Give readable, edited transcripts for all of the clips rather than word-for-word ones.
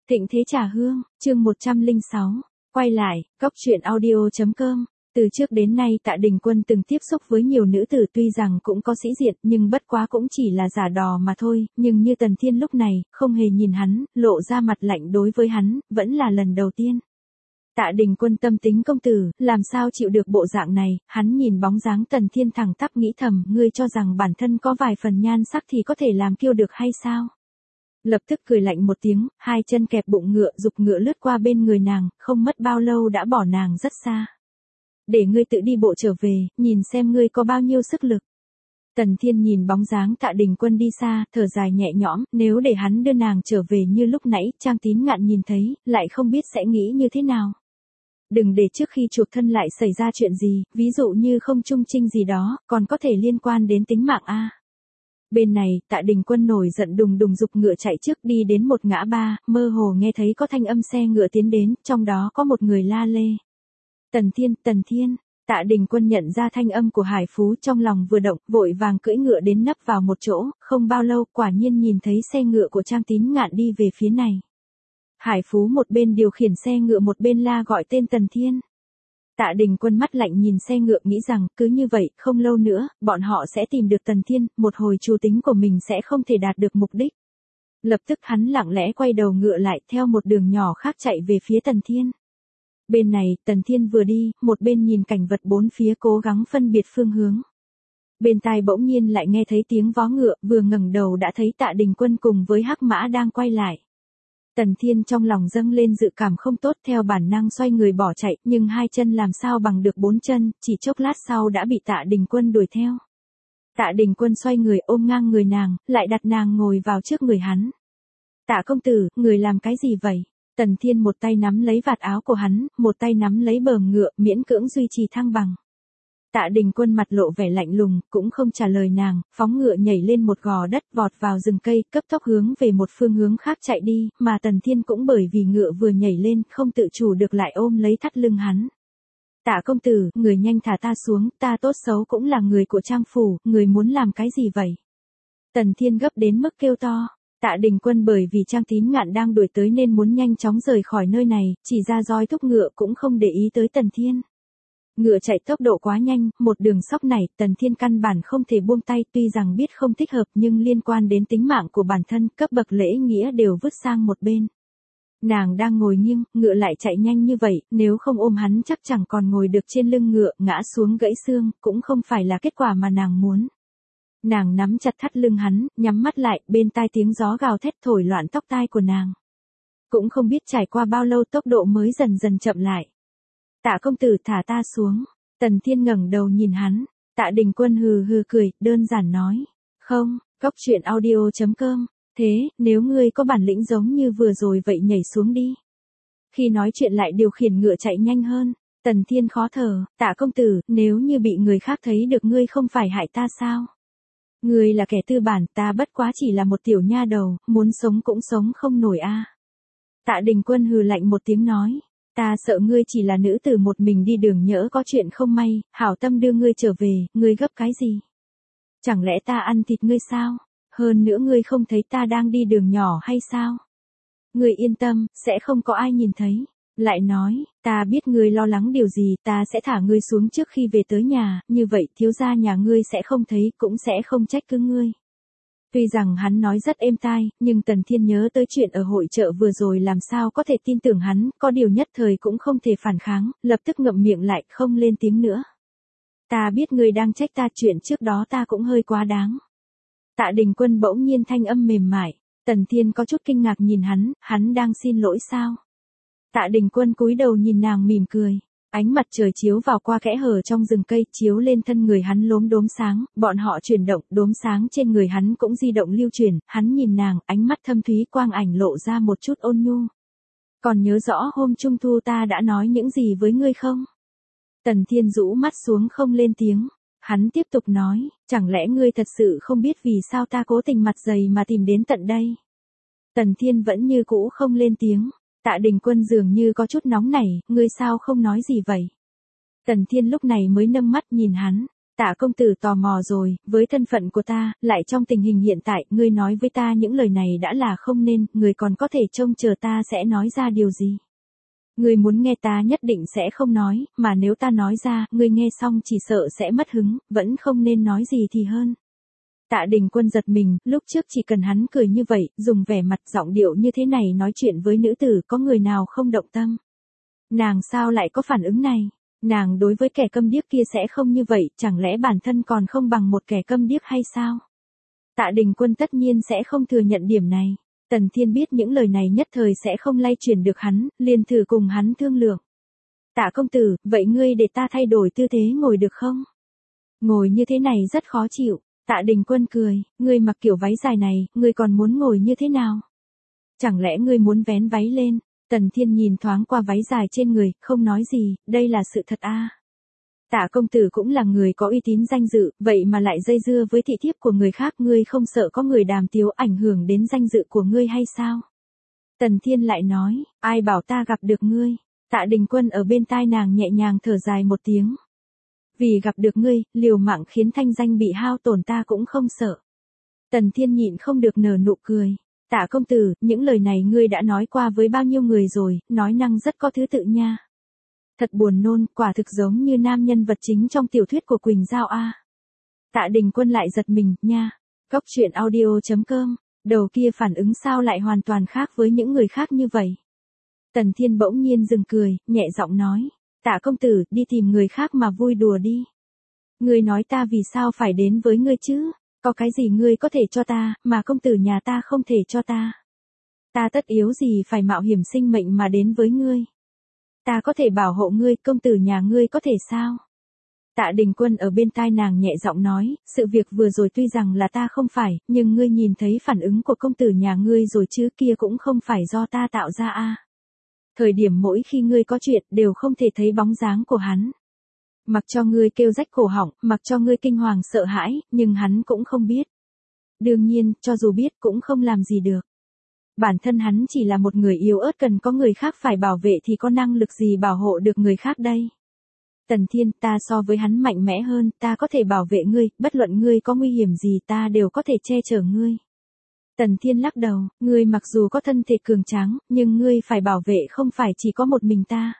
Thịnh Thế Trà Hương, chương 106. Quay lại, cóc truyện audio.com. Từ trước đến nay Tạ Đình Quân từng tiếp xúc với nhiều nữ tử, tuy rằng cũng có sĩ diện nhưng bất quá cũng chỉ là giả đò mà thôi, nhưng như Tần Thiên lúc này, không hề nhìn hắn, lộ ra mặt lạnh đối với hắn, vẫn là lần đầu tiên. Tạ Đình Quân tâm tính công tử, làm sao chịu được bộ dạng này, hắn nhìn bóng dáng Tần Thiên thẳng tắp nghĩ thầm, ngươi cho rằng bản thân có vài phần nhan sắc thì có thể làm kiêu được hay sao? Lập tức cười lạnh một tiếng, hai chân kẹp bụng ngựa, giục ngựa lướt qua bên người nàng, không mất bao lâu đã bỏ nàng rất xa. Để ngươi tự đi bộ trở về, nhìn xem ngươi có bao nhiêu sức lực. Tần Thiên nhìn bóng dáng Tạ Đình Quân đi xa, thở dài nhẹ nhõm, nếu để hắn đưa nàng trở về như lúc nãy, Trang Tín Ngạn nhìn thấy, lại không biết sẽ nghĩ như thế nào. Đừng để trước khi chuộc thân lại xảy ra chuyện gì, ví dụ như không trung trinh gì đó, còn có thể liên quan đến tính mạng a. Bên này, Tạ Đình Quân nổi giận đùng đùng giục ngựa chạy trước, đi đến một ngã ba, mơ hồ nghe thấy có thanh âm xe ngựa tiến đến, trong đó có một người la lê. Tần Thiên, Tạ Đình Quân nhận ra thanh âm của Hải Phú, trong lòng vừa động, vội vàng cưỡi ngựa đến nấp vào một chỗ, không bao lâu, quả nhiên nhìn thấy xe ngựa của Trang Tín Ngạn đi về phía này. Hải Phú một bên điều khiển xe ngựa một bên la gọi tên Tần Thiên. Tạ Đình Quân mắt lạnh nhìn xe ngựa, nghĩ rằng cứ như vậy, không lâu nữa, bọn họ sẽ tìm được Tần Thiên, một hồi chủ tính của mình sẽ không thể đạt được mục đích. Lập tức hắn lặng lẽ quay đầu ngựa lại, theo một đường nhỏ khác chạy về phía Tần Thiên. Bên này, Tần Thiên vừa đi, một bên nhìn cảnh vật bốn phía, cố gắng phân biệt phương hướng. Bên tai bỗng nhiên lại nghe thấy tiếng vó ngựa, vừa ngẩng đầu đã thấy Tạ Đình Quân cùng với hắc mã đang quay lại. Tần Thiên trong lòng dâng lên dự cảm không tốt, theo bản năng xoay người bỏ chạy, nhưng hai chân làm sao bằng được bốn chân, chỉ chốc lát sau đã bị Tạ Đình Quân đuổi theo. Tạ Đình Quân xoay người ôm ngang người nàng, lại đặt nàng ngồi vào trước người hắn. Tạ công tử, người làm cái gì vậy? Tần Thiên một tay nắm lấy vạt áo của hắn, một tay nắm lấy bờm ngựa, miễn cưỡng duy trì thăng bằng. Tạ Đình Quân mặt lộ vẻ lạnh lùng, cũng không trả lời nàng, phóng ngựa nhảy lên một gò đất, vọt vào rừng cây, cấp tốc hướng về một phương hướng khác chạy đi, mà Tần Thiên cũng bởi vì ngựa vừa nhảy lên, không tự chủ được lại ôm lấy thắt lưng hắn. Tạ công tử, người nhanh thả ta xuống, ta tốt xấu cũng là người của Trang phủ, người muốn làm cái gì vậy? Tần Thiên gấp đến mức kêu to. Tạ Đình Quân bởi vì Trang Tín Ngạn đang đuổi tới nên muốn nhanh chóng rời khỏi nơi này, chỉ ra roi thúc ngựa cũng không để ý tới Tần Thiên. Ngựa chạy tốc độ quá nhanh, một đường sóc này, Tần Thiên căn bản không thể buông tay, tuy rằng biết không thích hợp nhưng liên quan đến tính mạng của bản thân, cấp bậc lễ nghĩa đều vứt sang một bên. Nàng đang ngồi nghiêng, ngựa lại chạy nhanh như vậy, nếu không ôm hắn chắc chẳng còn ngồi được trên lưng ngựa, ngã xuống gãy xương, cũng không phải là kết quả mà nàng muốn. Nàng nắm chặt thắt lưng hắn, nhắm mắt lại, bên tai tiếng gió gào thét thổi loạn tóc tai của nàng. Cũng không biết trải qua bao lâu tốc độ mới dần dần chậm lại. Tạ công tử thả ta xuống. Tần Thiên ngẩng đầu nhìn hắn. Tạ Đình Quân hừ hừ cười, đơn giản nói. Không, cóc truyện audio.com. Thế, nếu ngươi có bản lĩnh giống như vừa rồi vậy nhảy xuống đi. Khi nói chuyện lại điều khiển ngựa chạy nhanh hơn. Tần Thiên khó thở, Tạ công tử, nếu như bị người khác thấy được ngươi không phải hại ta sao? Ngươi là kẻ tư bản, ta bất quá chỉ là một tiểu nha đầu, muốn sống cũng sống không nổi a. Tạ Đình Quân hừ lạnh một tiếng nói. Ta sợ ngươi chỉ là nữ tử một mình đi đường nhỡ có chuyện không may, hảo tâm đưa ngươi trở về, ngươi gấp cái gì? Chẳng lẽ ta ăn thịt ngươi sao? Hơn nữa ngươi không thấy ta đang đi đường nhỏ hay sao? Ngươi yên tâm, sẽ không có ai nhìn thấy. Lại nói, ta biết ngươi lo lắng điều gì, ta sẽ thả ngươi xuống trước khi về tới nhà, như vậy thiếu gia nhà ngươi sẽ không thấy, cũng sẽ không trách cứ ngươi. Tuy rằng hắn nói rất êm tai, nhưng Tần Thiên nhớ tới chuyện ở hội chợ vừa rồi làm sao có thể tin tưởng hắn, có điều nhất thời cũng không thể phản kháng, lập tức ngậm miệng lại, không lên tiếng nữa. Ta biết ngươi đang trách ta, chuyện trước đó ta cũng hơi quá đáng. Tạ Đình Quân bỗng nhiên thanh âm mềm mại, Tần Thiên có chút kinh ngạc nhìn hắn đang xin lỗi sao? Tạ Đình Quân cúi đầu nhìn nàng mỉm cười. Ánh mặt trời chiếu vào qua kẽ hở trong rừng cây, chiếu lên thân người hắn lốm đốm sáng, bọn họ chuyển động, đốm sáng trên người hắn cũng di động lưu chuyển, hắn nhìn nàng, ánh mắt thâm thúy quang ảnh lộ ra một chút ôn nhu. Còn nhớ rõ hôm Trung Thu ta đã nói những gì với ngươi không? Tần Thiên rũ mắt xuống không lên tiếng. Hắn tiếp tục nói, chẳng lẽ ngươi thật sự không biết vì sao ta cố tình mặt dày mà tìm đến tận đây? Tần Thiên vẫn như cũ không lên tiếng. Tạ Đình Quân dường như có chút nóng nảy, ngươi sao không nói gì vậy? Tần Thiên lúc này mới nâng mắt nhìn hắn. Tạ công tử tò mò rồi, với thân phận của ta, lại trong tình hình hiện tại, ngươi nói với ta những lời này đã là không nên, ngươi còn có thể trông chờ ta sẽ nói ra điều gì. Ngươi muốn nghe ta nhất định sẽ không nói, mà nếu ta nói ra, ngươi nghe xong chỉ sợ sẽ mất hứng, vẫn không nên nói gì thì hơn. Tạ Đình Quân giật mình, lúc trước chỉ cần hắn cười như vậy, dùng vẻ mặt giọng điệu như thế này nói chuyện với nữ tử, có người nào không động tâm. Nàng sao lại có phản ứng này? Nàng đối với kẻ câm điếc kia sẽ không như vậy, chẳng lẽ bản thân còn không bằng một kẻ câm điếc hay sao? Tạ Đình Quân tất nhiên sẽ không thừa nhận điểm này. Tần Thiên biết những lời này nhất thời sẽ không lay chuyển được hắn, liền thử cùng hắn thương lượng. Tạ công tử, vậy ngươi để ta thay đổi tư thế ngồi được không? Ngồi như thế này rất khó chịu. Tạ Đình Quân cười, ngươi mặc kiểu váy dài này, ngươi còn muốn ngồi như thế nào? Chẳng lẽ ngươi muốn vén váy lên? Tần Thiên nhìn thoáng qua váy dài trên người, không nói gì, đây là sự thật à. Tạ công tử cũng là người có uy tín danh dự, vậy mà lại dây dưa với thị thiếp của người khác, ngươi không sợ có người đàm tiếu ảnh hưởng đến danh dự của ngươi hay sao? Tần Thiên lại nói, ai bảo ta gặp được ngươi? Tạ Đình Quân ở bên tai nàng nhẹ nhàng thở dài một tiếng. Vì gặp được ngươi, liều mạng khiến thanh danh bị hao tổn ta cũng không sợ. Tần Thiên nhịn không được nở nụ cười. Tạ công tử, những lời này ngươi đã nói qua với bao nhiêu người rồi, nói năng rất có thứ tự nha. Thật buồn nôn, quả thực giống như nam nhân vật chính trong tiểu thuyết của Quỳnh Giao a. Tạ Đình Quân lại giật mình, nha. Góc truyện audio.com, đầu kia phản ứng sao lại hoàn toàn khác với những người khác như vậy. Tần Thiên bỗng nhiên dừng cười, nhẹ giọng nói. Tạ công tử, đi tìm người khác mà vui đùa đi. Ngươi nói ta vì sao phải đến với ngươi chứ? Có cái gì ngươi có thể cho ta, mà công tử nhà ta không thể cho ta? Ta tất yếu gì phải mạo hiểm sinh mệnh mà đến với ngươi? Ta có thể bảo hộ ngươi, công tử nhà ngươi có thể sao? Tạ Đình Quân ở bên tai nàng nhẹ giọng nói, sự việc vừa rồi tuy rằng là ta không phải, nhưng ngươi nhìn thấy phản ứng của công tử nhà ngươi rồi chứ, kia cũng không phải do ta tạo ra a. Thời điểm mỗi khi ngươi có chuyện đều không thể thấy bóng dáng của hắn. Mặc cho ngươi kêu rách cổ họng, mặc cho ngươi kinh hoàng sợ hãi, nhưng hắn cũng không biết. Đương nhiên, cho dù biết cũng không làm gì được. Bản thân hắn chỉ là một người yếu ớt cần có người khác phải bảo vệ thì có năng lực gì bảo hộ được người khác đây. Tần Thiên, ta so với hắn mạnh mẽ hơn, ta có thể bảo vệ ngươi, bất luận ngươi có nguy hiểm gì ta đều có thể che chở ngươi. Tần Thiên lắc đầu, ngươi mặc dù có thân thể cường tráng, nhưng ngươi phải bảo vệ không phải chỉ có một mình ta.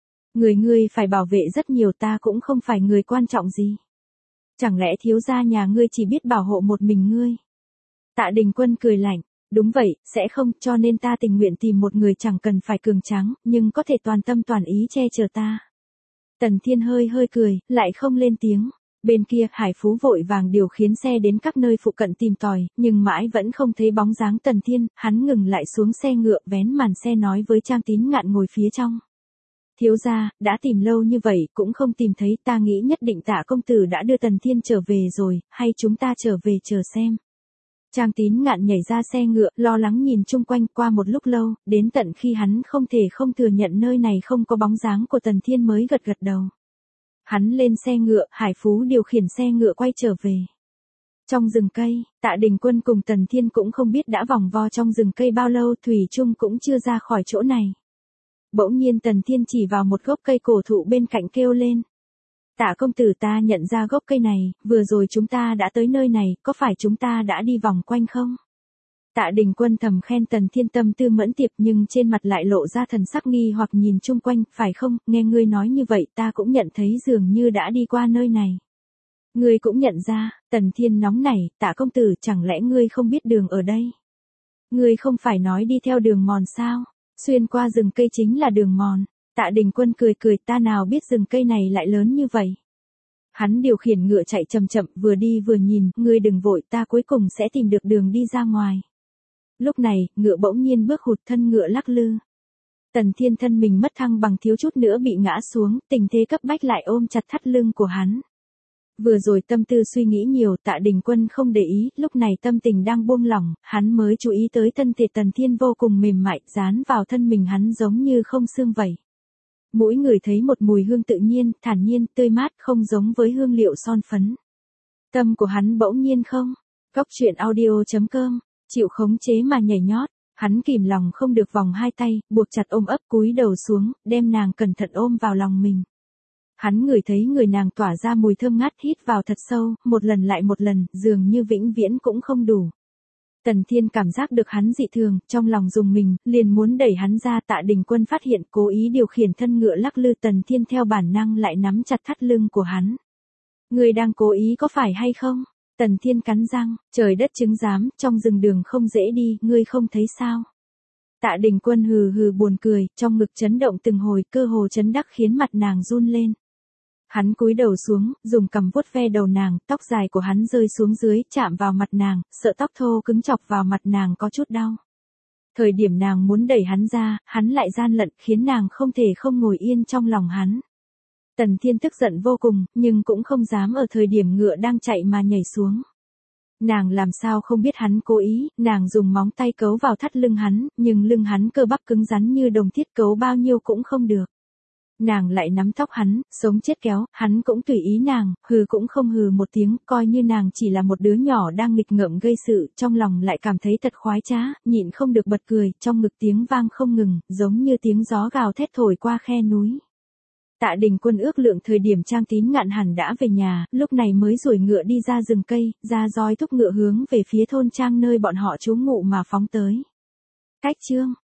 Ngươi phải bảo vệ rất nhiều, ta cũng không phải người quan trọng gì. Chẳng lẽ thiếu gia nhà ngươi chỉ biết bảo hộ một mình ngươi? Tạ Đình Quân cười lạnh, đúng vậy, sẽ không, cho nên ta tình nguyện tìm một người chẳng cần phải cường tráng, nhưng có thể toàn tâm toàn ý che chở ta. Tần Thiên hơi cười, lại không lên tiếng. Bên kia, Hải Phú vội vàng điều khiển xe đến các nơi phụ cận tìm tòi, nhưng mãi vẫn không thấy bóng dáng Tần Thiên, hắn ngừng lại xuống xe ngựa, vén màn xe nói với Trang Tín Ngạn ngồi phía trong. Thiếu gia, đã tìm lâu như vậy, cũng không tìm thấy, ta nghĩ nhất định Tạ công tử đã đưa Tần Thiên trở về rồi, hay chúng ta trở về chờ xem. Trang Tín Ngạn nhảy ra xe ngựa, lo lắng nhìn chung quanh, qua một lúc lâu, đến tận khi hắn không thể không thừa nhận nơi này không có bóng dáng của Tần Thiên mới gật đầu. Hắn lên xe ngựa, Hải Phú điều khiển xe ngựa quay trở về. Trong rừng cây, Tạ Đình Quân cùng Tần Thiên cũng không biết đã vòng vo trong rừng cây bao lâu, thủy chung cũng chưa ra khỏi chỗ này. Bỗng nhiên Tần Thiên chỉ vào một gốc cây cổ thụ bên cạnh kêu lên. Tạ công tử, ta nhận ra gốc cây này, vừa rồi chúng ta đã tới nơi này, có phải chúng ta đã đi vòng quanh không? Tạ Đình Quân thầm khen Tần Thiên tâm tư mẫn tiệp, nhưng trên mặt lại lộ ra thần sắc nghi hoặc nhìn chung quanh, phải không, nghe ngươi nói như vậy ta cũng nhận thấy dường như đã đi qua nơi này. Ngươi cũng nhận ra, Tần Thiên nóng nảy, Tạ công tử, chẳng lẽ ngươi không biết đường ở đây? Ngươi không phải nói đi theo đường mòn sao? Xuyên qua rừng cây chính là đường mòn. Tạ Đình Quân cười, ta nào biết rừng cây này lại lớn như vậy. Hắn điều khiển ngựa chạy chậm chậm, vừa đi vừa nhìn, ngươi đừng vội, ta cuối cùng sẽ tìm được đường đi ra ngoài. Lúc này, ngựa bỗng nhiên bước hụt, thân ngựa lắc lư. Tần Thiên thân mình mất thăng bằng, thiếu chút nữa bị ngã xuống, tình thế cấp bách lại ôm chặt thắt lưng của hắn. Vừa rồi tâm tư suy nghĩ nhiều, Tạ Đình Quân không để ý, lúc này tâm tình đang buông lỏng, hắn mới chú ý tới thân thể Tần Thiên vô cùng mềm mại, dán vào thân mình hắn giống như không xương vậy. Mỗi người thấy một mùi hương tự nhiên, thản nhiên, tươi mát, không giống với hương liệu son phấn. Tâm của hắn bỗng nhiên không. Góc truyện audio.com, chịu khống chế mà nhảy nhót, hắn kìm lòng không được vòng hai tay, buộc chặt ôm ấp, cúi đầu xuống, đem nàng cẩn thận ôm vào lòng mình. Hắn ngửi thấy người nàng tỏa ra mùi thơm ngát, hít vào thật sâu, một lần lại một lần, dường như vĩnh viễn cũng không đủ. Tần Thiên cảm giác được hắn dị thường, trong lòng rùng mình, liền muốn đẩy hắn ra. Tạ Đình Quân phát hiện, cố ý điều khiển thân ngựa lắc lư. Tần Thiên theo bản năng lại nắm chặt thắt lưng của hắn. Ngươi đang cố ý có phải hay không? Tần Thiên cắn răng, trời đất chứng giám, trong rừng đường không dễ đi, ngươi không thấy sao? Tạ Đình Quân hừ hừ buồn cười, trong ngực chấn động từng hồi, cơ hồ chấn đắc khiến mặt nàng run lên. Hắn cúi đầu xuống, dùng cằm vuốt ve đầu nàng, tóc dài của hắn rơi xuống dưới, chạm vào mặt nàng, sợ tóc thô cứng chọc vào mặt nàng có chút đau. Thời điểm nàng muốn đẩy hắn ra, hắn lại gian lận, khiến nàng không thể không ngồi yên trong lòng hắn. Tần Thiên tức giận vô cùng, nhưng cũng không dám ở thời điểm ngựa đang chạy mà nhảy xuống. Nàng làm sao không biết hắn cố ý, nàng dùng móng tay cấu vào thắt lưng hắn, nhưng lưng hắn cơ bắp cứng rắn như đồng thiết, cấu bao nhiêu cũng không được. Nàng lại nắm tóc hắn, sống chết kéo, hắn cũng tùy ý nàng, hừ cũng không hừ một tiếng, coi như nàng chỉ là một đứa nhỏ đang nghịch ngợm gây sự, trong lòng lại cảm thấy thật khoái trá, nhịn không được bật cười, trong ngực tiếng vang không ngừng, giống như tiếng gió gào thét thổi qua khe núi. Tạ Đình Quân ước lượng thời điểm Trang Tín Ngạn hẳn đã về nhà, lúc này mới duỗi ngựa đi ra rừng cây, ra roi thúc ngựa hướng về phía thôn Trang nơi bọn họ trú ngụ mà phóng tới. Cách chương